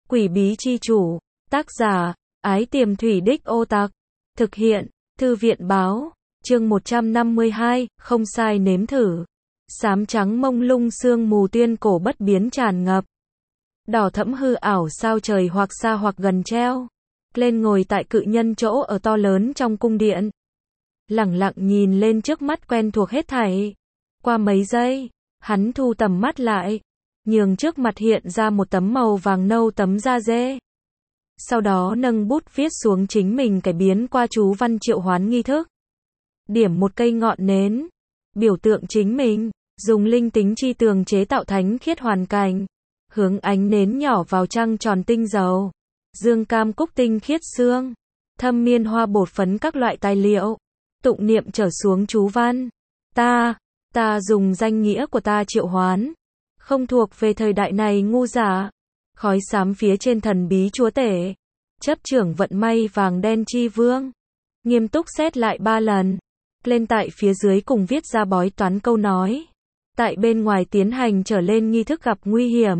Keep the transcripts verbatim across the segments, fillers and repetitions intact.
Quỷ bí chi chủ, tác giả, Ái Tiềm Thủy Đích Ô Tặc, thực hiện, Thư viện báo, chương một trăm năm mươi hai, không sai nếm thử. Xám trắng mông lung sương mù tuyên cổ bất biến tràn ngập. Đỏ thẫm hư ảo sao trời hoặc xa hoặc gần treo. Lên ngồi tại cự nhân chỗ ở to lớn trong cung điện. Lẳng lặng nhìn lên trước mắt quen thuộc hết thảy. Qua mấy giây, hắn thu tầm mắt lại. Nhường trước mặt hiện ra một tấm màu vàng nâu tấm da dê. Sau đó nâng bút viết xuống chính mình cải biến qua chú văn triệu hoán nghi thức. Điểm một cây ngọn nến. Biểu tượng chính mình. Dùng linh tính chi tường chế tạo thánh khiết hoàn cảnh. Hướng ánh nến nhỏ vào trăng tròn tinh dầu. Dương cam cúc tinh khiết xương. Thâm miên hoa bột phấn các loại tài liệu. Tụng niệm trở xuống chú văn. Ta, ta dùng danh nghĩa của ta triệu hoán. Không thuộc về thời đại này ngu giả. Khói xám phía trên thần bí chúa tể. Chấp trưởng vận may vàng đen chi vương. Nghiêm túc xét lại ba lần. Lên tại phía dưới cùng viết ra bói toán câu nói. Tại bên ngoài tiến hành trở lên nghi thức gặp nguy hiểm.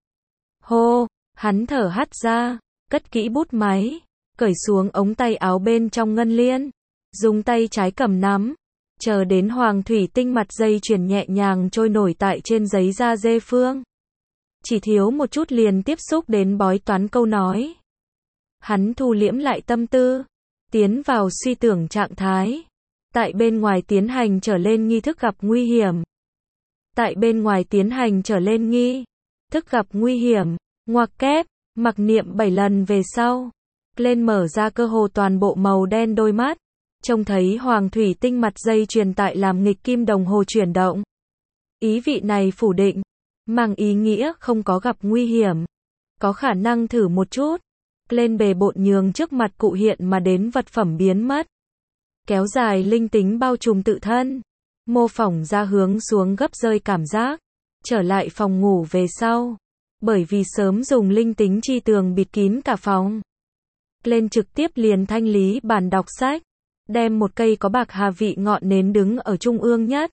Hô, hắn thở hắt ra, cất kỹ bút máy, cởi xuống ống tay áo bên trong ngân liên, dùng tay trái cầm nắm, chờ đến hoàng thủy tinh mặt dây chuyền nhẹ nhàng trôi nổi tại trên giấy da dê phương. Chỉ thiếu một chút liền tiếp xúc đến bói toán câu nói. Hắn thu liễm lại tâm tư, tiến vào suy tưởng trạng thái. Tại bên ngoài tiến hành trở lên nghi thức gặp nguy hiểm. Tại bên ngoài tiến hành trở lên nghi thức gặp nguy hiểm, ngoặc kép, mặc niệm bảy lần về sau. Lên mở ra cơ hồ toàn bộ màu đen đôi mắt. Trông thấy hoàng thủy tinh mặt dây chuyền tại làm nghịch kim đồng hồ chuyển động. Ý vị này phủ định, mang ý nghĩa không có gặp nguy hiểm. Có khả năng thử một chút. Lên bề bộn nhường trước mặt cụ hiện mà đến vật phẩm biến mất. Kéo dài linh tính bao trùm tự thân. Mô phỏng ra hướng xuống gấp rơi cảm giác. Trở lại phòng ngủ về sau. Bởi vì sớm dùng linh tính chi tường bịt kín cả phòng. Lên trực tiếp liền thanh lý bàn đọc sách. Đem một cây có bạc hà vị ngọn nến đứng ở trung ương nhất.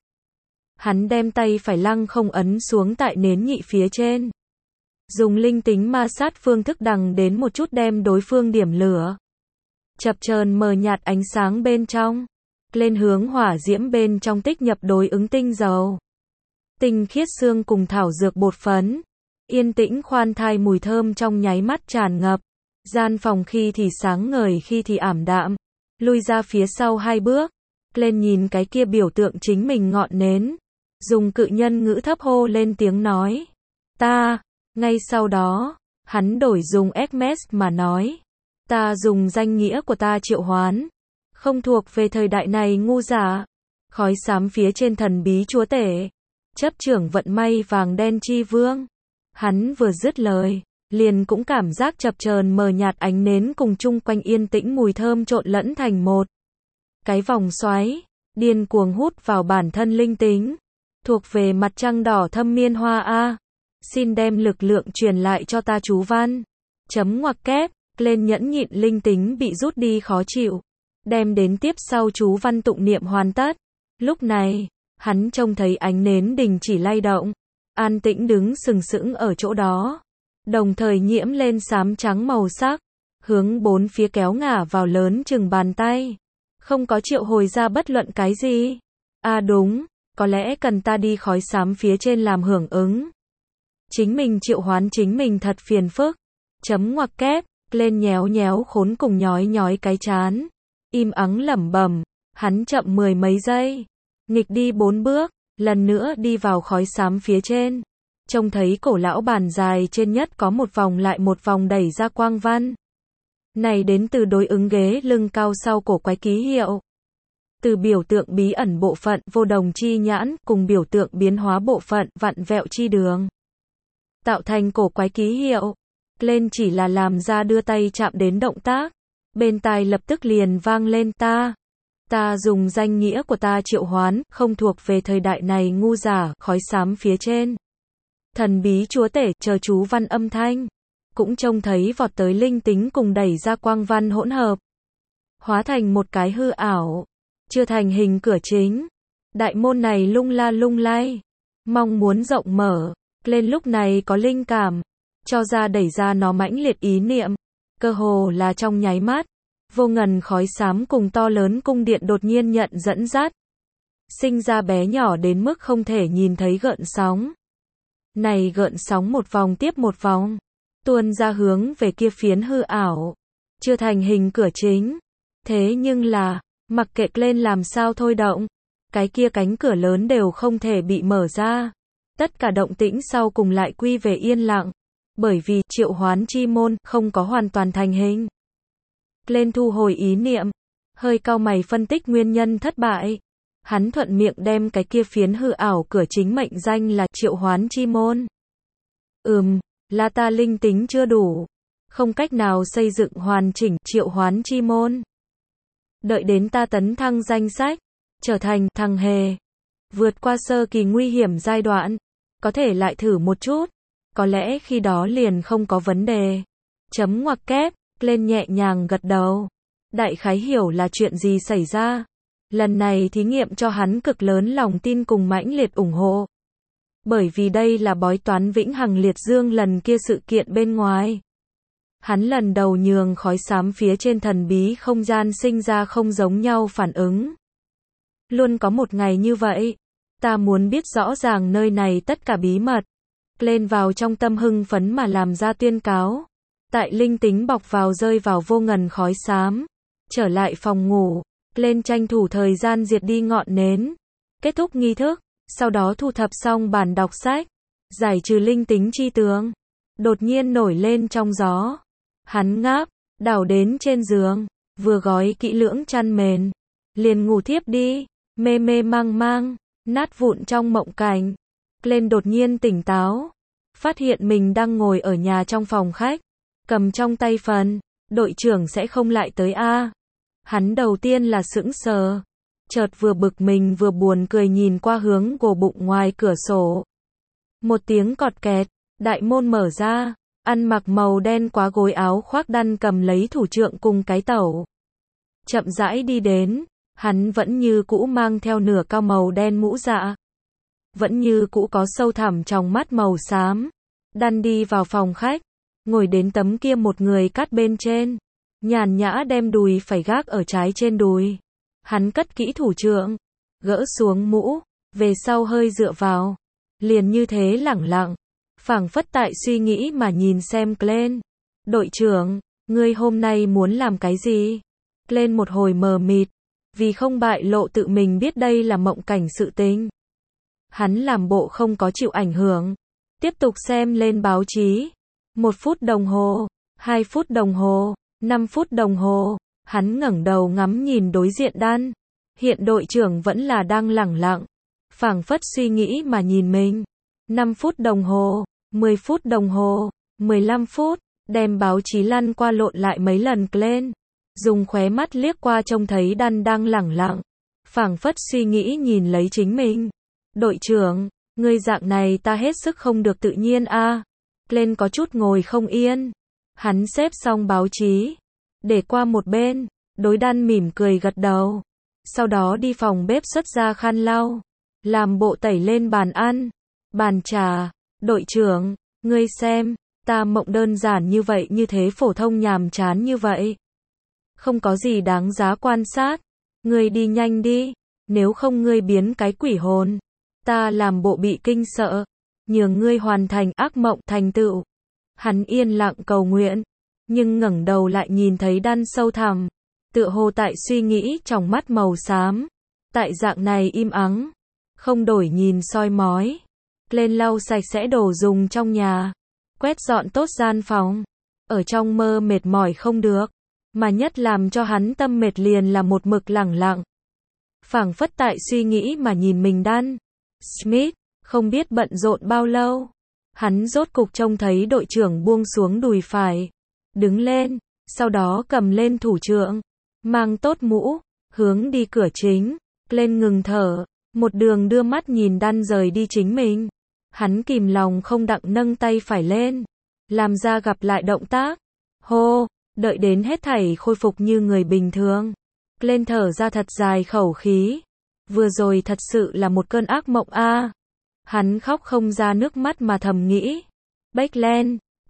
Hắn đem tay phải lăng không ấn xuống tại nến nhị phía trên. Dùng linh tính ma sát phương thức đằng đến một chút đem đối phương điểm lửa. Chập chờn mờ nhạt ánh sáng bên trong. Lên hướng hỏa diễm bên trong tích nhập đối ứng tinh dầu. Tinh khiết xương cùng thảo dược bột phấn. Yên tĩnh khoan thai mùi thơm trong nháy mắt tràn ngập. Gian phòng khi thì sáng ngời khi thì ảm đạm. Lui ra phía sau hai bước. Lên nhìn cái kia biểu tượng chính mình ngọn nến. Dùng cự nhân ngữ thấp hô lên tiếng nói. Ta. Ngay sau đó, hắn đổi dùng Hermes mà nói. Ta dùng danh nghĩa của ta triệu hoán. Không thuộc về thời đại này ngu giả. Khói xám phía trên thần bí chúa tể. Chấp trưởng vận may vàng đen chi vương. Hắn vừa dứt lời, liền cũng cảm giác chập chờn mờ nhạt ánh nến cùng chung quanh yên tĩnh mùi thơm trộn lẫn thành một. Cái vòng xoáy, điên cuồng hút vào bản thân linh tính. Thuộc về mặt trăng đỏ thâm miên hoa A. Xin đem lực lượng truyền lại cho ta chú văn. Chấm ngoặc kép, lên nhẫn nhịn linh tính bị rút đi khó chịu. Đem đến tiếp sau chú văn tụng niệm hoàn tất. Lúc này, hắn trông thấy ánh nến đình chỉ lay động. An tĩnh đứng sừng sững ở chỗ đó. Đồng thời nhiễm lên xám trắng màu sắc. Hướng bốn phía kéo ngả vào lớn chừng bàn tay. Không có triệu hồi ra bất luận cái gì. À đúng, có lẽ cần ta đi khói xám phía trên làm hưởng ứng. Chính mình triệu hoán chính mình thật phiền phức. Chấm ngoặc kép, lên nhéo nhéo khốn cùng nhói nhói cái chán. Im ắng lẩm bẩm, hắn chậm mười mấy giây. Nghịch đi bốn bước, lần nữa đi vào khói xám phía trên. Trông thấy cổ lão bàn dài trên nhất có một vòng lại một vòng đẩy ra quang văn. Này đến từ đối ứng ghế lưng cao sau cổ quái ký hiệu. Từ biểu tượng bí ẩn bộ phận vô đồng chi nhãn cùng biểu tượng biến hóa bộ phận vặn vẹo chi đường. Tạo thành cổ quái ký hiệu. Lên chỉ là làm ra đưa tay chạm đến động tác. Bên tai lập tức liền vang lên ta. Ta dùng danh nghĩa của ta triệu hoán, không thuộc về thời đại này ngu giả, khói xám phía trên. Thần bí chúa tể, chờ chú văn âm thanh. Cũng trông thấy vọt tới linh tính cùng đẩy ra quang văn hỗn hợp. Hóa thành một cái hư ảo. Chưa thành hình cửa chính. Đại môn này lung la lung lay. Mong muốn rộng mở. Lên lúc này có linh cảm. cho ra đẩy ra nó mãnh liệt ý niệm. Cơ hồ là trong nháy mắt, vô ngần khói xám cùng to lớn cung điện đột nhiên nhận dẫn dắt. Sinh ra bé nhỏ đến mức không thể nhìn thấy gợn sóng. Này gợn sóng một vòng tiếp một vòng, tuôn ra hướng về kia phiến hư ảo, chưa thành hình cửa chính. Thế nhưng là, mặc kệ lên làm sao thôi động, cái kia cánh cửa lớn đều không thể bị mở ra. Tất cả động tĩnh sau cùng lại quy về yên lặng, bởi vì triệu hoán chi môn không có hoàn toàn thành hình. Lên thu hồi ý niệm, hơi cau mày phân tích nguyên nhân thất bại. Hắn thuận miệng đem cái kia phiến hư ảo cửa chính mệnh danh là triệu hoán chi môn. Ừm, là ta linh tính chưa đủ, không cách nào xây dựng hoàn chỉnh triệu hoán chi môn. Đợi đến ta tấn thăng danh sách, trở thành thằng hề, vượt qua sơ kỳ nguy hiểm giai đoạn, có thể lại thử một chút, có lẽ khi đó liền không có vấn đề. Chấm ngoặc kép, lên nhẹ nhàng gật đầu. Đại khái hiểu là chuyện gì xảy ra. Lần này thí nghiệm cho hắn cực lớn lòng tin cùng mãnh liệt ủng hộ. Bởi vì đây là bói toán vĩnh hằng liệt dương lần kia sự kiện bên ngoài. Hắn lần đầu nhường khói xám phía trên thần bí không gian sinh ra không giống nhau phản ứng. Luôn có một ngày như vậy, ta muốn biết rõ ràng nơi này tất cả bí mật. Lên vào trong tâm hưng phấn mà làm ra tuyên cáo. Tại linh tính bọc vào rơi vào vô ngần khói xám. Trở lại phòng ngủ, lên tranh thủ thời gian diệt đi ngọn nến. Kết thúc nghi thức, sau đó thu thập xong bản đọc sách. Giải trừ linh tính chi tướng. Đột nhiên nổi lên trong gió. Hắn ngáp, đảo đến trên giường, vừa gói kỹ lưỡng chăn mền. Liền ngủ thiếp đi, mê mê mang mang, nát vụn trong mộng cảnh. Lên đột nhiên tỉnh táo, phát hiện mình đang ngồi ở nhà trong phòng khách, cầm trong tay phần, đội trưởng sẽ không lại tới a. Hắn đầu tiên là sững sờ, chợt vừa bực mình vừa buồn cười nhìn qua hướng gồ bụng ngoài cửa sổ. Một tiếng cọt kẹt, đại môn mở ra, ăn mặc màu đen quá gối áo khoác đăn cầm lấy thủ trượng cùng cái tẩu. Chậm rãi đi đến, hắn vẫn như cũ mang theo nửa cao màu đen mũ dạ. Vẫn như cũ có sâu thẳm trong mắt màu xám. Đăn đi vào phòng khách, ngồi đến tấm kia một người cắt bên trên. Nhàn nhã đem đùi phải gác ở trái trên đùi. Hắn cất kỹ thủ trượng, gỡ xuống mũ, về sau hơi dựa vào. Liền như thế lẳng lặng, phảng phất tại suy nghĩ mà nhìn xem Glenn. Đội trưởng, ngươi hôm nay muốn làm cái gì? Glenn một hồi mờ mịt, vì không bại lộ tự mình biết đây là mộng cảnh sự tình. Hắn làm bộ không có chịu ảnh hưởng, tiếp tục xem lên báo chí. Một phút đồng hồ, hai phút đồng hồ, năm phút đồng hồ, hắn ngẩng đầu ngắm nhìn đối diện Đan. Hiện đội trưởng vẫn là đang lẳng lặng, phảng phất suy nghĩ mà nhìn mình. năm phút đồng hồ, mười phút đồng hồ, mười lăm phút, đem báo chí lăn qua lộn lại mấy lần lên. Dùng khóe mắt liếc qua trông thấy Đan đang lẳng lặng, phảng phất suy nghĩ nhìn lấy chính mình. Đội trưởng, ngươi dạng này ta hết sức không được tự nhiên a. À. Lên có chút ngồi không yên. Hắn xếp xong báo chí, để qua một bên, đối Đan mỉm cười gật đầu. Sau đó đi phòng bếp xuất ra khăn lau, làm bộ tẩy lên bàn ăn, bàn trà. Đội trưởng, ngươi xem, ta mộng đơn giản như vậy như thế phổ thông nhàm chán như vậy. Không có gì đáng giá quan sát. Ngươi đi nhanh đi, nếu không ngươi biến cái quỷ hồn. Ta làm bộ bị kinh sợ, nhường ngươi hoàn thành ác mộng thành tựu. Hắn yên lặng cầu nguyện, nhưng ngẩng đầu lại nhìn thấy Đan sâu thẳm, tựa hồ tại suy nghĩ trong mắt màu xám. Tại dạng này im ắng, không đổi nhìn soi mói. Lên lau sạch sẽ đồ dùng trong nhà, quét dọn tốt gian phòng. Ở trong mơ mệt mỏi không được, mà nhất làm cho hắn tâm mệt liền là một mực lẳng lặng. Phảng phất tại suy nghĩ mà nhìn mình Đan. Smith, không biết bận rộn bao lâu. Hắn rốt cục trông thấy đội trưởng buông xuống đùi phải, đứng lên, sau đó cầm lên thủ trượng, mang tốt mũ, hướng đi cửa chính. Lên ngừng thở, một đường đưa mắt nhìn Đan rời đi chính mình. Hắn kìm lòng không đặng nâng tay phải lên, làm ra gặp lại động tác. Hô, đợi đến hết thảy khôi phục như người bình thường. Lên thở ra thật dài khẩu khí. Vừa rồi thật sự là một cơn ác mộng a. À. Hắn khóc không ra nước mắt mà thầm nghĩ. Bách Len,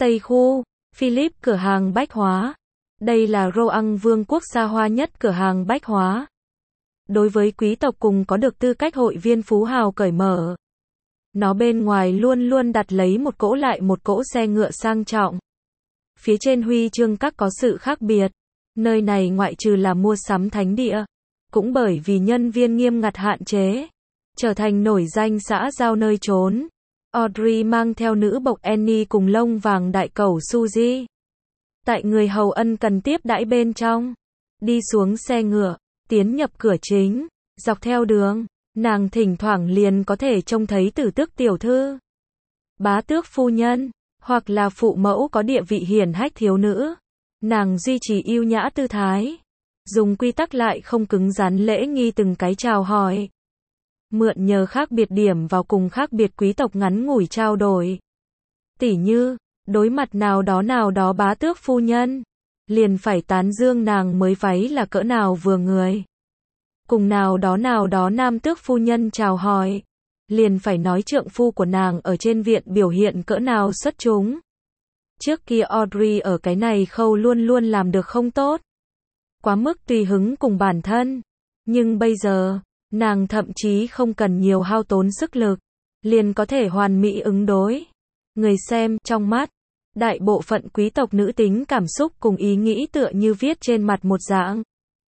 Tây khu, Philip cửa hàng bách hóa. Đây là Roang Vương quốc xa hoa nhất cửa hàng bách hóa. Đối với quý tộc cùng có được tư cách hội viên phú hào cởi mở. Nó bên ngoài luôn luôn đặt lấy một cỗ lại một cỗ xe ngựa sang trọng. Phía trên huy chương các có sự khác biệt. Nơi này ngoại trừ là mua sắm thánh địa, cũng bởi vì nhân viên nghiêm ngặt hạn chế, trở thành nổi danh xã giao nơi trốn. Audrey mang theo nữ bộc Annie cùng lông vàng đại cẩu Suzy. Tại người hầu ân cần tiếp đãi bên trong. Đi xuống xe ngựa, tiến nhập cửa chính, dọc theo đường, nàng thỉnh thoảng liền có thể trông thấy tử tước tiểu thư, bá tước phu nhân, hoặc là phụ mẫu có địa vị hiển hách thiếu nữ. Nàng duy trì yêu nhã tư thái, dùng quy tắc lại không cứng rắn lễ nghi từng cái chào hỏi. Mượn nhờ khác biệt điểm vào cùng khác biệt quý tộc ngắn ngủi trao đổi. Tỉ như, đối mặt nào đó nào đó bá tước phu nhân, liền phải tán dương nàng mới váy là cỡ nào vừa người. Cùng nào đó nào đó nam tước phu nhân chào hỏi, liền phải nói trượng phu của nàng ở trên viện biểu hiện cỡ nào xuất chúng. Trước kia Audrey ở cái này khâu luôn luôn làm được không tốt. Quá mức tùy hứng cùng bản thân. Nhưng bây giờ, nàng thậm chí không cần nhiều hao tốn sức lực, liền có thể hoàn mỹ ứng đối. Người xem, trong mắt, đại bộ phận quý tộc nữ tính cảm xúc cùng ý nghĩ tựa như viết trên mặt một dạng.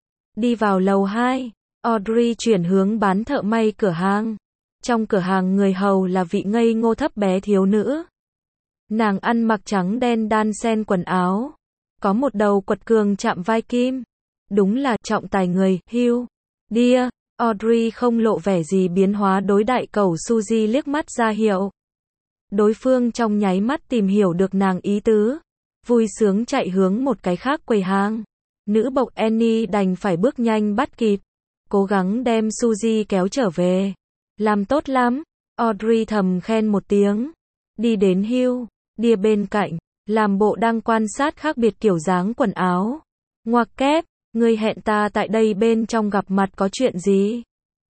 Đi vào lầu hai, Audrey chuyển hướng bán thợ may cửa hàng. Trong cửa hàng người hầu là vị ngây ngô thấp bé thiếu nữ. Nàng ăn mặc trắng đen đan xen quần áo, có một đầu quật cường chạm vai kim. Đúng là trọng tài người, Hugh. Dear, Audrey không lộ vẻ gì biến hóa đối đại cẩu Suzy liếc mắt ra hiệu. Đối phương trong nháy mắt tìm hiểu được nàng ý tứ, vui sướng chạy hướng một cái khác quầy hàng. Nữ bộc Annie đành phải bước nhanh bắt kịp, cố gắng đem Suzy kéo trở về. Làm tốt lắm, Audrey thầm khen một tiếng. Đi đến Hugh, Dear bên cạnh, làm bộ đang quan sát khác biệt kiểu dáng quần áo. Ngoặc kép, ngươi hẹn ta tại đây bên trong gặp mặt có chuyện gì?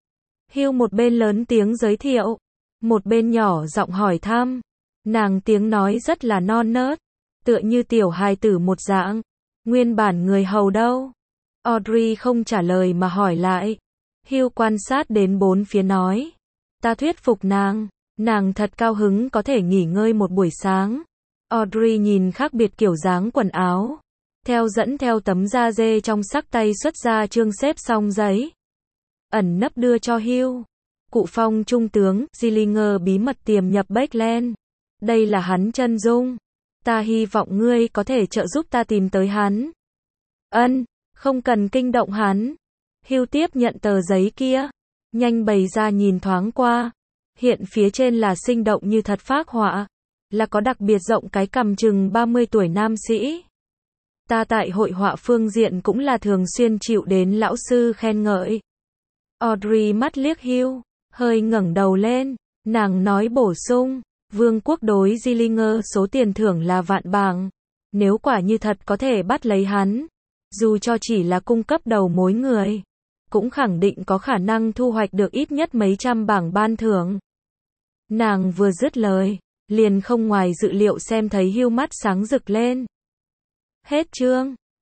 Hugh một bên lớn tiếng giới thiệu, một bên nhỏ giọng hỏi thăm. Nàng tiếng nói rất là non nớt, tựa như tiểu hài tử một dạng. Nguyên bản người hầu đâu? Audrey không trả lời mà hỏi lại. Hugh quan sát đến bốn phía nói. Ta thuyết phục nàng, nàng thật cao hứng có thể nghỉ ngơi một buổi sáng. Audrey nhìn khác biệt kiểu dáng quần áo, theo dẫn theo tấm da dê trong sắc tay xuất ra chương xếp xong giấy. Ẩn nấp đưa cho Hugh. Cụ phong trung tướng, Gillinger bí mật tiềm nhập Backland. Đây là hắn chân dung. Ta hy vọng ngươi có thể trợ giúp ta tìm tới hắn. Ân, không cần kinh động hắn. Hugh tiếp nhận tờ giấy kia, nhanh bày ra nhìn thoáng qua. Hiện phía trên là sinh động như thật phác họa, là có đặc biệt rộng cái cằm chừng ba mươi tuổi nam sĩ. Ta tại hội họa phương diện cũng là thường xuyên chịu đến lão sư khen ngợi. Audrey mắt liếc Hugh, hơi ngẩng đầu lên, nàng nói bổ sung, vương quốc đối Gillinger số tiền thưởng là vạn bảng. Nếu quả như thật có thể bắt lấy hắn, dù cho chỉ là cung cấp đầu mối người, cũng khẳng định có khả năng thu hoạch được ít nhất mấy trăm bảng ban thưởng. Nàng vừa dứt lời, liền không ngoài dự liệu xem thấy Hugh mắt sáng rực lên. Hết chương.